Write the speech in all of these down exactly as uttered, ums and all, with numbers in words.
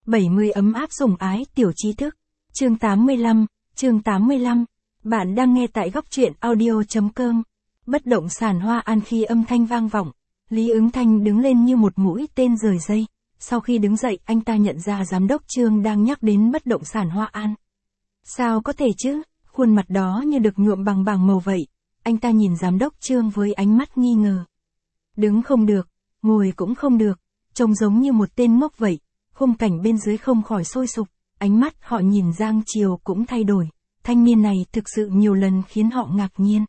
bảy mươi ấm áp sủng ái tiểu trí thức. Chương tám mươi lăm, chương tám mươi lăm. Bạn đang nghe tại góc truyện audio.com. Bất động sản Hoa An. Khi âm thanh vang vọng, Lý Ứng Thanh đứng lên như một mũi tên rời dây. Sau khi đứng dậy, anh ta nhận ra giám đốc Trương đang nhắc đến bất động sản Hoa An. Sao có thể chứ, khuôn mặt đó như được nhuộm bằng bảng màu vậy. Anh ta nhìn giám đốc Trương với ánh mắt nghi ngờ. Đứng không được, ngồi cũng không được, trông giống như một tên ngốc vậy. Khung cảnh bên dưới không khỏi sôi sục, ánh mắt họ nhìn Giang Triều cũng thay đổi. Thanh niên này thực sự nhiều lần khiến họ ngạc nhiên.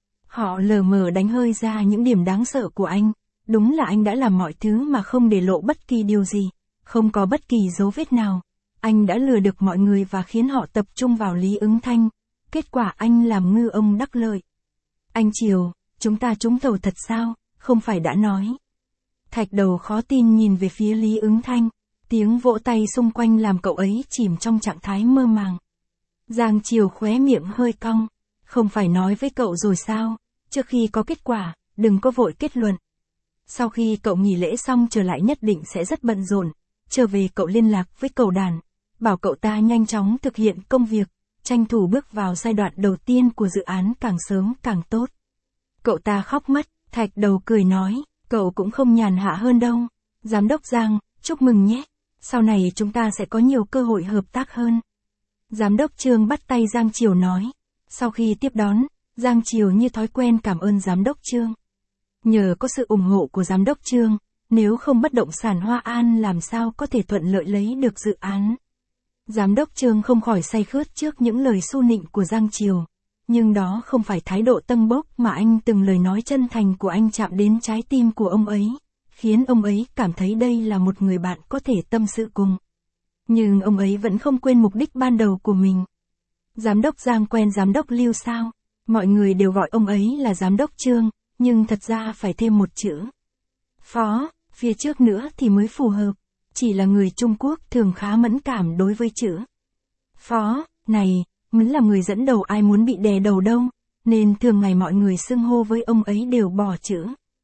Họ lờ mờ đánh hơi ra những điểm đáng sợ của anh. Đúng là anh đã làm mọi thứ mà không để lộ bất kỳ điều gì, không có bất kỳ dấu vết nào. Anh đã lừa được mọi người và khiến họ tập trung vào Lý Ứng Thanh. Kết quả anh làm ngư ông đắc lợi. Anh Triều, chúng ta trúng thầu thật sao, không phải đã nói. Thạch Đầu khó tin nhìn về phía Lý Ứng Thanh. Tiếng vỗ tay xung quanh làm cậu ấy chìm trong trạng thái mơ màng. Giang Triều khóe miệng hơi cong. Không phải nói với cậu rồi sao, trước khi có kết quả, đừng có vội kết luận. Sau khi cậu nghỉ lễ xong trở lại nhất định sẽ rất bận rộn. Trở về cậu liên lạc với Cầu Đàn, bảo cậu ta nhanh chóng thực hiện công việc, tranh thủ bước vào giai đoạn đầu tiên của dự án càng sớm càng tốt. Cậu ta khóc mất, Thạch Đầu cười nói, cậu cũng không nhàn hạ hơn đâu. Giám đốc Giang, chúc mừng nhé. Sau này chúng ta sẽ có nhiều cơ hội hợp tác hơn. Giám đốc Trương bắt tay Giang Triều nói. Sau khi tiếp đón, Giang Triều như thói quen cảm ơn giám đốc Trương. Nhờ có sự ủng hộ của giám đốc Trương, nếu không bất động sản Hoa An làm sao có thể thuận lợi lấy được dự án. Giám đốc Trương không khỏi say khướt trước những lời su nịnh của Giang Triều. Nhưng đó không phải thái độ tâng bốc mà anh từng lời nói chân thành của anh chạm đến trái tim của ông ấy, khiến ông ấy cảm thấy đây là một người bạn có thể tâm sự cùng. Nhưng ông ấy vẫn không quên mục đích ban đầu của mình. Giám đốc Giang quen giám đốc Lưu sao? Mọi người đều gọi ông ấy là giám đốc Trương, nhưng thật ra phải thêm một chữ Phó, phía trước nữa thì mới phù hợp. Chỉ là người Trung Quốc thường khá mẫn cảm đối với chữ Phó, này, mới là người dẫn đầu ai muốn bị đè đầu đâu, nên thường ngày mọi người xưng hô với ông ấy đều bỏ chữ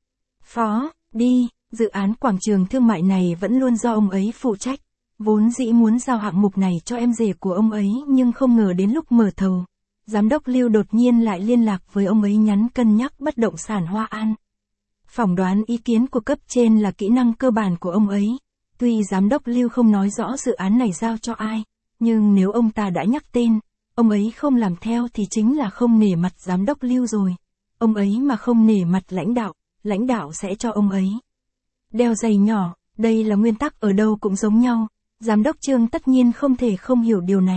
Phó, đi. Dự án quảng trường thương mại này vẫn luôn do ông ấy phụ trách. Vốn dĩ muốn giao hạng mục này cho em rể của ông ấy nhưng không ngờ đến lúc mở thầu, giám đốc Lưu đột nhiên lại liên lạc với ông ấy nhắn cân nhắc bất động sản Hoa An. Phỏng đoán ý kiến của cấp trên là kỹ năng cơ bản của ông ấy. Tuy giám đốc Lưu không nói rõ dự án này giao cho ai, nhưng nếu ông ta đã nhắc tên, ông ấy không làm theo thì chính là không nể mặt giám đốc Lưu rồi. Ông ấy mà không nể mặt lãnh đạo, lãnh đạo sẽ cho ông ấy đeo giày nhỏ. Đây là nguyên tắc ở đâu cũng giống nhau. Giám đốc Trương tất nhiên không thể không hiểu điều này.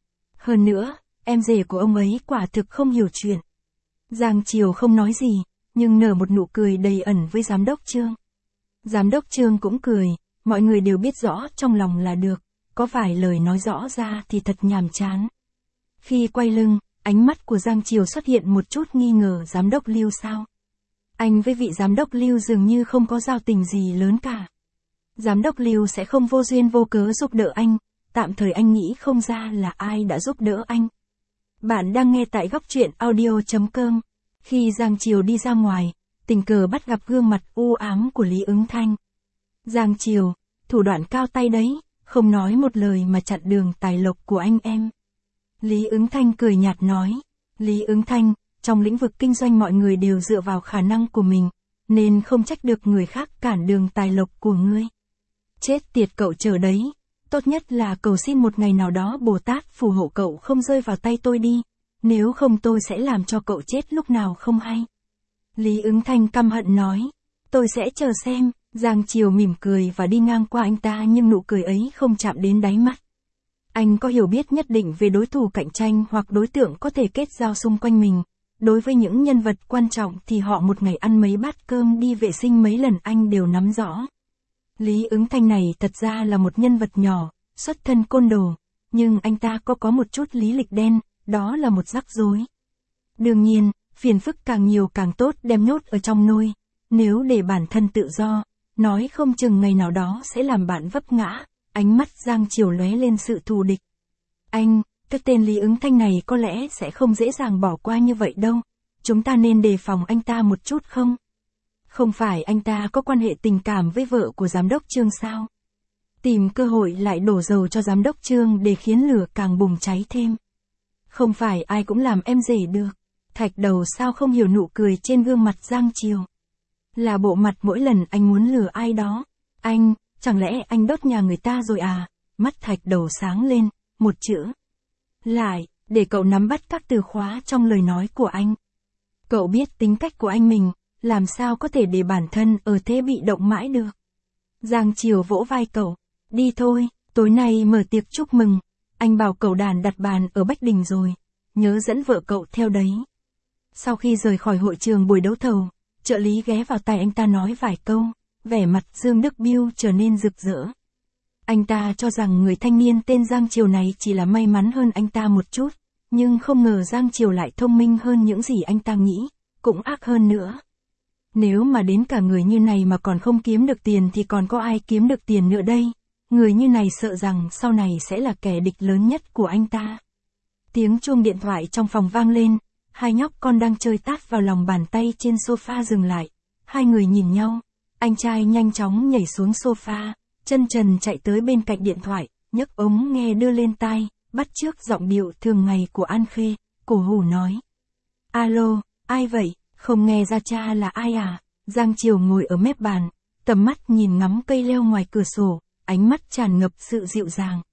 Hơn nữa, em rể của ông ấy quả thực không hiểu chuyện. Giang Triều không nói gì, nhưng nở một nụ cười đầy ẩn với giám đốc Trương. Giám đốc Trương cũng cười, mọi người đều biết rõ trong lòng là được, có vài lời nói rõ ra thì thật nhàm chán. Khi quay lưng, ánh mắt của Giang Triều xuất hiện một chút nghi ngờ giám đốc Lưu sao. Anh với vị giám đốc Lưu dường như không có giao tình gì lớn cả. Giám đốc Lưu sẽ không vô duyên vô cớ giúp đỡ anh, tạm thời anh nghĩ không ra là ai đã giúp đỡ anh. Bạn đang nghe tại góc truyện audio.com. Khi Giang Triều đi ra ngoài, tình cờ bắt gặp gương mặt u ám của Lý Ứng Thanh. Giang Triều, thủ đoạn cao tay đấy, không nói một lời mà chặn đường tài lộc của anh em. Lý Ứng Thanh cười nhạt nói. Lý Ứng Thanh, trong lĩnh vực kinh doanh mọi người đều dựa vào khả năng của mình, nên không trách được người khác cản đường tài lộc của ngươi. Chết tiệt cậu chờ đấy, tốt nhất là cầu xin một ngày nào đó Bồ Tát phù hộ cậu không rơi vào tay tôi đi, nếu không tôi sẽ làm cho cậu chết lúc nào không hay. Lý Ứng Thanh căm hận nói, tôi sẽ chờ xem. Giang Triều mỉm cười và đi ngang qua anh ta nhưng nụ cười ấy không chạm đến đáy mắt. Anh có hiểu biết nhất định về đối thủ cạnh tranh hoặc đối tượng có thể kết giao xung quanh mình. Đối với những nhân vật quan trọng thì họ một ngày ăn mấy bát cơm đi vệ sinh mấy lần anh đều nắm rõ. Lý Ứng Thanh này thật ra là một nhân vật nhỏ, xuất thân côn đồ, nhưng anh ta có có một chút lý lịch đen, đó là một rắc rối. Đương nhiên, phiền phức càng nhiều càng tốt đem nhốt ở trong nôi, nếu để bản thân tự do, nói không chừng ngày nào đó sẽ làm bạn vấp ngã. Ánh mắt Giang Triều lóe lên sự thù địch. Anh, cái tên Lý Ứng Thanh này có lẽ sẽ không dễ dàng bỏ qua như vậy đâu, chúng ta nên đề phòng anh ta một chút không? Không phải anh ta có quan hệ tình cảm với vợ của giám đốc Trương sao? Tìm cơ hội lại đổ dầu cho giám đốc Trương để khiến lửa càng bùng cháy thêm. Không phải ai cũng làm em rể được. Thạch Đầu sao không hiểu nụ cười trên gương mặt Giang Triều. Là bộ mặt mỗi lần anh muốn lừa ai đó. Anh, chẳng lẽ anh đốt nhà người ta rồi à? Mắt Thạch Đầu sáng lên, một chữ. Lại, để cậu nắm bắt các từ khóa trong lời nói của anh. Cậu biết tính cách của anh mình, làm sao có thể để bản thân ở thế bị động mãi được. Giang Triều vỗ vai cậu. Đi thôi, tối nay mở tiệc chúc mừng. Anh bảo cậu đàn đặt bàn ở Bách Đình rồi. Nhớ dẫn vợ cậu theo đấy. Sau khi rời khỏi hội trường buổi đấu thầu, trợ lý ghé vào tai anh ta nói vài câu, vẻ mặt Dương Đức Biêu trở nên rực rỡ. Anh ta cho rằng người thanh niên tên Giang Triều này chỉ là may mắn hơn anh ta một chút, nhưng không ngờ Giang Triều lại thông minh hơn những gì anh ta nghĩ, cũng ác hơn nữa. Nếu mà đến cả người như này mà còn không kiếm được tiền thì còn có ai kiếm được tiền nữa đây? Người như này sợ rằng sau này sẽ là kẻ địch lớn nhất của anh ta. Tiếng chuông điện thoại trong phòng vang lên, hai nhóc con đang chơi tát vào lòng bàn tay trên sofa dừng lại. Hai người nhìn nhau, anh trai nhanh chóng nhảy xuống sofa, chân trần chạy tới bên cạnh điện thoại, nhấc ống nghe đưa lên tai, bắt chước giọng điệu thường ngày của An Khê, cổ hủ nói. Alo, ai vậy, không nghe ra cha là ai à? Giang Triều ngồi ở mép bàn, tầm mắt nhìn ngắm cây leo ngoài cửa sổ, ánh mắt tràn ngập sự dịu dàng.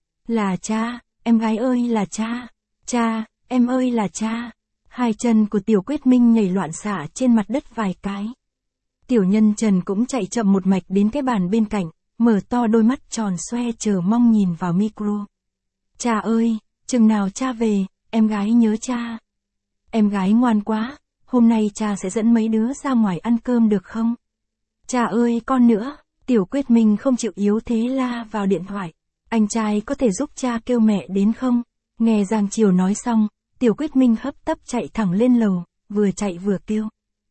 Là cha, em gái ơi là cha, cha, em ơi là cha. Hai chân của Tiểu Quyết Minh nhảy loạn xạ trên mặt đất vài cái. Tiểu Nhân Trần cũng chạy chậm một mạch đến cái bàn bên cạnh, mở to đôi mắt tròn xoe chờ mong nhìn vào micro. Cha ơi, chừng nào cha về, em gái nhớ cha. Em gái ngoan quá, hôm nay cha sẽ dẫn mấy đứa ra ngoài ăn cơm được không? Cha ơi con nữa, Tiểu Quyết Minh không chịu yếu thế la vào điện thoại. Anh trai có thể giúp cha kêu mẹ đến không? Nghe Giang Triều nói xong, Tiểu Quyết Minh hấp tấp chạy thẳng lên lầu, vừa chạy vừa kêu.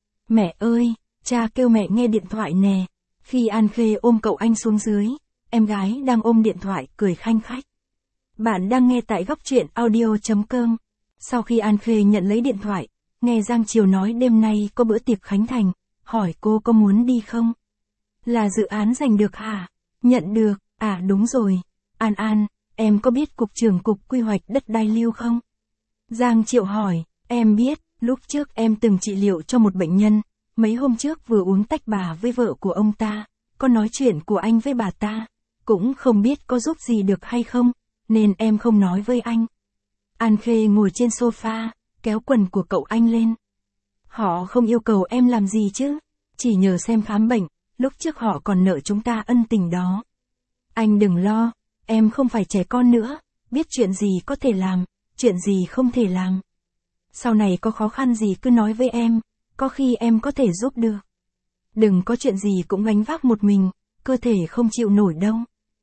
Mẹ ơi, cha kêu mẹ nghe điện thoại nè. Khi An Khê ôm cậu anh xuống dưới, em gái đang ôm điện thoại cười khanh khách. Bạn đang nghe tại góc truyện audio chấm com. Sau khi An Khê nhận lấy điện thoại, nghe Giang Triều nói đêm nay có bữa tiệc khánh thành, hỏi cô có muốn đi không? Là dự án giành được hả? Nhận được, à đúng rồi. An An, em có biết Cục trưởng Cục Quy hoạch Đất đai Lưu không? Giang Triệu hỏi, em biết, lúc trước em từng trị liệu cho một bệnh nhân, mấy hôm trước vừa uống tách bà với vợ của ông ta, có nói chuyện của anh với bà ta, cũng không biết có giúp gì được hay không, nên em không nói với anh. An Khê ngồi trên sofa, kéo quần của cậu anh lên. Họ không yêu cầu em làm gì chứ, chỉ nhờ xem khám bệnh, lúc trước họ còn nợ chúng ta ân tình đó. Anh đừng lo, em không phải trẻ con nữa, biết chuyện gì có thể làm, chuyện gì không thể làm. Sau này có khó khăn gì cứ nói với em, có khi em có thể giúp được. Đừng có chuyện gì cũng gánh vác một mình, cơ thể không chịu nổi đâu.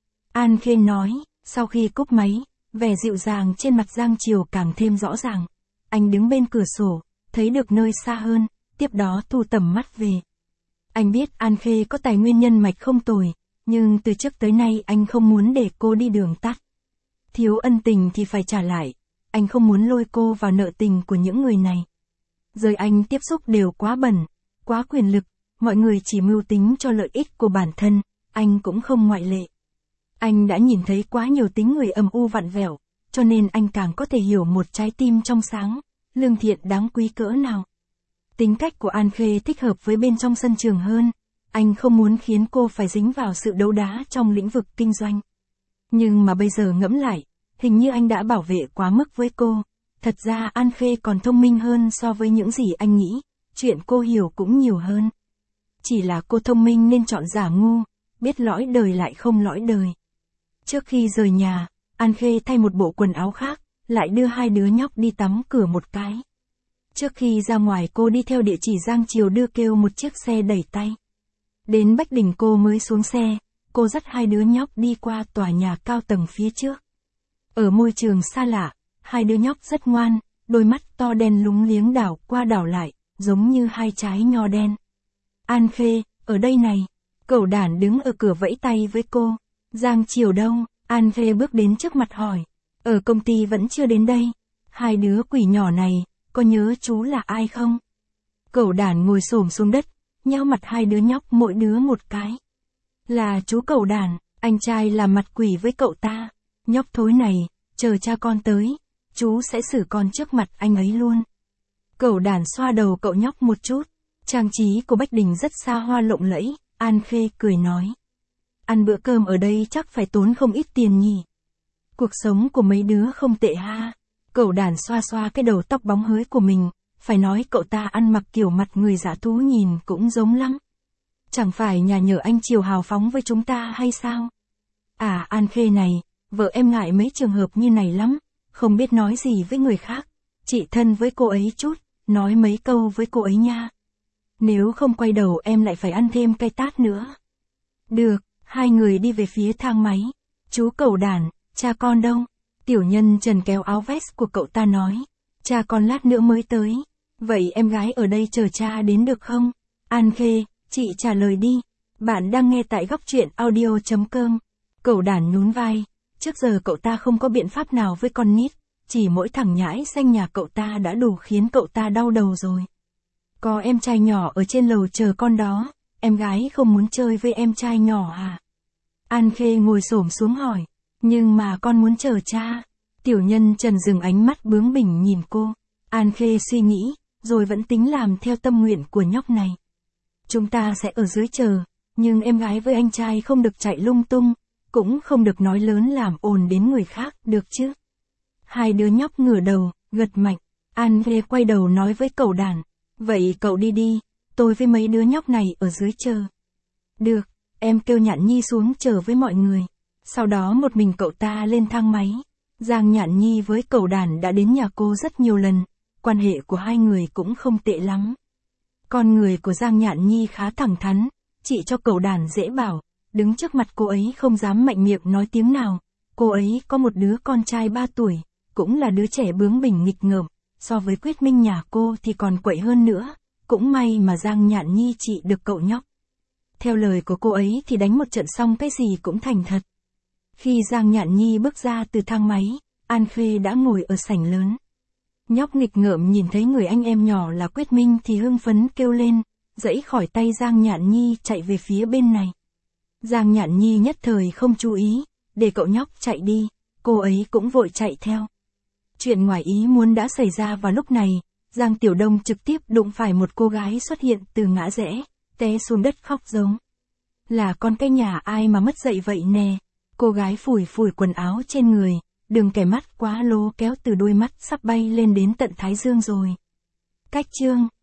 An Khê nói, sau khi cúp máy, vẻ dịu dàng trên mặt Giang Triều càng thêm rõ ràng. Anh đứng bên cửa sổ, thấy được nơi xa hơn, tiếp đó thu tầm mắt về. Anh biết An Khê có tài nguyên nhân mạch không tồi, nhưng từ trước tới nay anh không muốn để cô đi đường tắt. Thiếu ân tình thì phải trả lại, anh không muốn lôi cô vào nợ tình của những người này. Giới anh tiếp xúc đều quá bẩn, quá quyền lực, mọi người chỉ mưu tính cho lợi ích của bản thân, anh cũng không ngoại lệ. Anh đã nhìn thấy quá nhiều tính người âm u vặn vẹo, cho nên anh càng có thể hiểu một trái tim trong sáng, lương thiện đáng quý cỡ nào. Tính cách của An Khê thích hợp với bên trong sân trường hơn, anh không muốn khiến cô phải dính vào sự đấu đá trong lĩnh vực kinh doanh. Nhưng mà bây giờ ngẫm lại, hình như anh đã bảo vệ quá mức với cô. Thật ra An Khê còn thông minh hơn so với những gì anh nghĩ, chuyện cô hiểu cũng nhiều hơn. Chỉ là cô thông minh nên chọn giả ngu, biết lõi đời lại không lõi đời. Trước khi rời nhà, An Khê thay một bộ quần áo khác, lại đưa hai đứa nhóc đi tắm cửa một cái. Trước khi ra ngoài cô đi theo địa chỉ Giang Triều đưa kêu một chiếc xe đẩy tay. Đến Bách Đình cô mới xuống xe, cô dắt hai đứa nhóc đi qua tòa nhà cao tầng phía trước. Ở môi trường xa lạ, hai đứa nhóc rất ngoan, đôi mắt to đen lúng liếng đảo qua đảo lại, giống như hai trái nho đen. An Khê, ở đây này. Cẩu đản đứng ở cửa vẫy tay với cô. Giang Triều đâu? An Khê bước đến trước mặt hỏi. Ở công ty vẫn chưa đến đây. Hai đứa quỷ nhỏ này, có nhớ chú là ai không? Cẩu đản ngồi xổm xuống đất, nheo mặt hai đứa nhóc mỗi đứa một cái. Là chú Cẩu đản. Anh trai là mặt quỷ với cậu ta. Nhóc thối này, chờ cha con tới, chú sẽ xử con trước mặt anh ấy luôn. Cẩu đản xoa đầu cậu nhóc một chút. Trang trí của Bách Đình rất xa hoa lộng lẫy, An Khê cười nói. Ăn bữa cơm ở đây chắc phải tốn không ít tiền nhỉ. Cuộc sống của mấy đứa không tệ ha. Cẩu đản xoa xoa cái đầu tóc bóng hới của mình, phải nói cậu ta ăn mặc kiểu mặt người dã thú nhìn cũng giống lắm. Chẳng phải nhà nhờ anh chiều hào phóng với chúng ta hay sao? À An Khê này, vợ em ngại mấy trường hợp như này lắm, không biết nói gì với người khác. Chị thân với cô ấy chút, nói mấy câu với cô ấy nha. Nếu không quay đầu em lại phải ăn thêm cay tát nữa. Được, hai người đi về phía thang máy. Chú cẩu đản, cha con đâu? Tiểu nhân Trần kéo áo vest của cậu ta nói. Cha con lát nữa mới tới. Vậy em gái ở đây chờ cha đến được không? An Khê, chị trả lời đi. Bạn đang nghe tại góc truyện audio chấm com. Cẩu đản nhún vai. Trước giờ cậu ta không có biện pháp nào với con nít. Chỉ mỗi thằng nhãi xanh nhà cậu ta đã đủ khiến cậu ta đau đầu rồi. Có em trai nhỏ ở trên lầu chờ con đó. Em gái không muốn chơi với em trai nhỏ à? An Khê ngồi xổm xuống hỏi. Nhưng mà con muốn chờ cha. Tiểu nhân Trần dừng ánh mắt bướng bỉnh nhìn cô. An Khê suy nghĩ, rồi vẫn tính làm theo tâm nguyện của nhóc này. Chúng ta sẽ ở dưới chờ, nhưng em gái với anh trai không được chạy lung tung, cũng không được nói lớn làm ồn đến người khác, được chứ? Hai đứa nhóc ngửa đầu, gật mạnh. An Khê quay đầu nói với cẩu đản. Vậy cậu đi đi, tôi với mấy đứa nhóc này ở dưới chờ. Được, em kêu Nhạn Nhi xuống chờ với mọi người. Sau đó một mình cậu ta lên thang máy. Giang Nhạn Nhi với cẩu đản đã đến nhà cô rất nhiều lần, quan hệ của hai người cũng không tệ lắm. Con người của Giang Nhạn Nhi khá thẳng thắn, chị cho cẩu đản dễ bảo, đứng trước mặt cô ấy không dám mạnh miệng nói tiếng nào. Cô ấy có một đứa con trai ba tuổi, cũng là đứa trẻ bướng bỉnh nghịch ngợm, so với Quyết Minh nhà cô thì còn quậy hơn nữa, cũng may mà Giang Nhạn Nhi trị được cậu nhóc. Theo lời của cô ấy thì đánh một trận xong cái gì cũng thành thật. Khi Giang Nhạn Nhi bước ra từ thang máy, An Khê đã ngồi ở sảnh lớn. Nhóc nghịch ngợm nhìn thấy người anh em nhỏ là Quyết Minh thì hưng phấn kêu lên, giãy khỏi tay Giang Nhạn Nhi chạy về phía bên này. Giang Nhạn Nhi nhất thời không chú ý, để cậu nhóc chạy đi, cô ấy cũng vội chạy theo. Chuyện ngoài ý muốn đã xảy ra vào lúc này, Giang Tiểu Đông trực tiếp đụng phải một cô gái xuất hiện từ ngã rẽ, té xuống đất khóc giống. Là con cái nhà ai mà mất dạy vậy nè? Cô gái phủi phủi quần áo trên người, đừng kẻ mắt quá lố kéo từ đôi mắt sắp bay lên đến tận thái dương rồi. Cách chương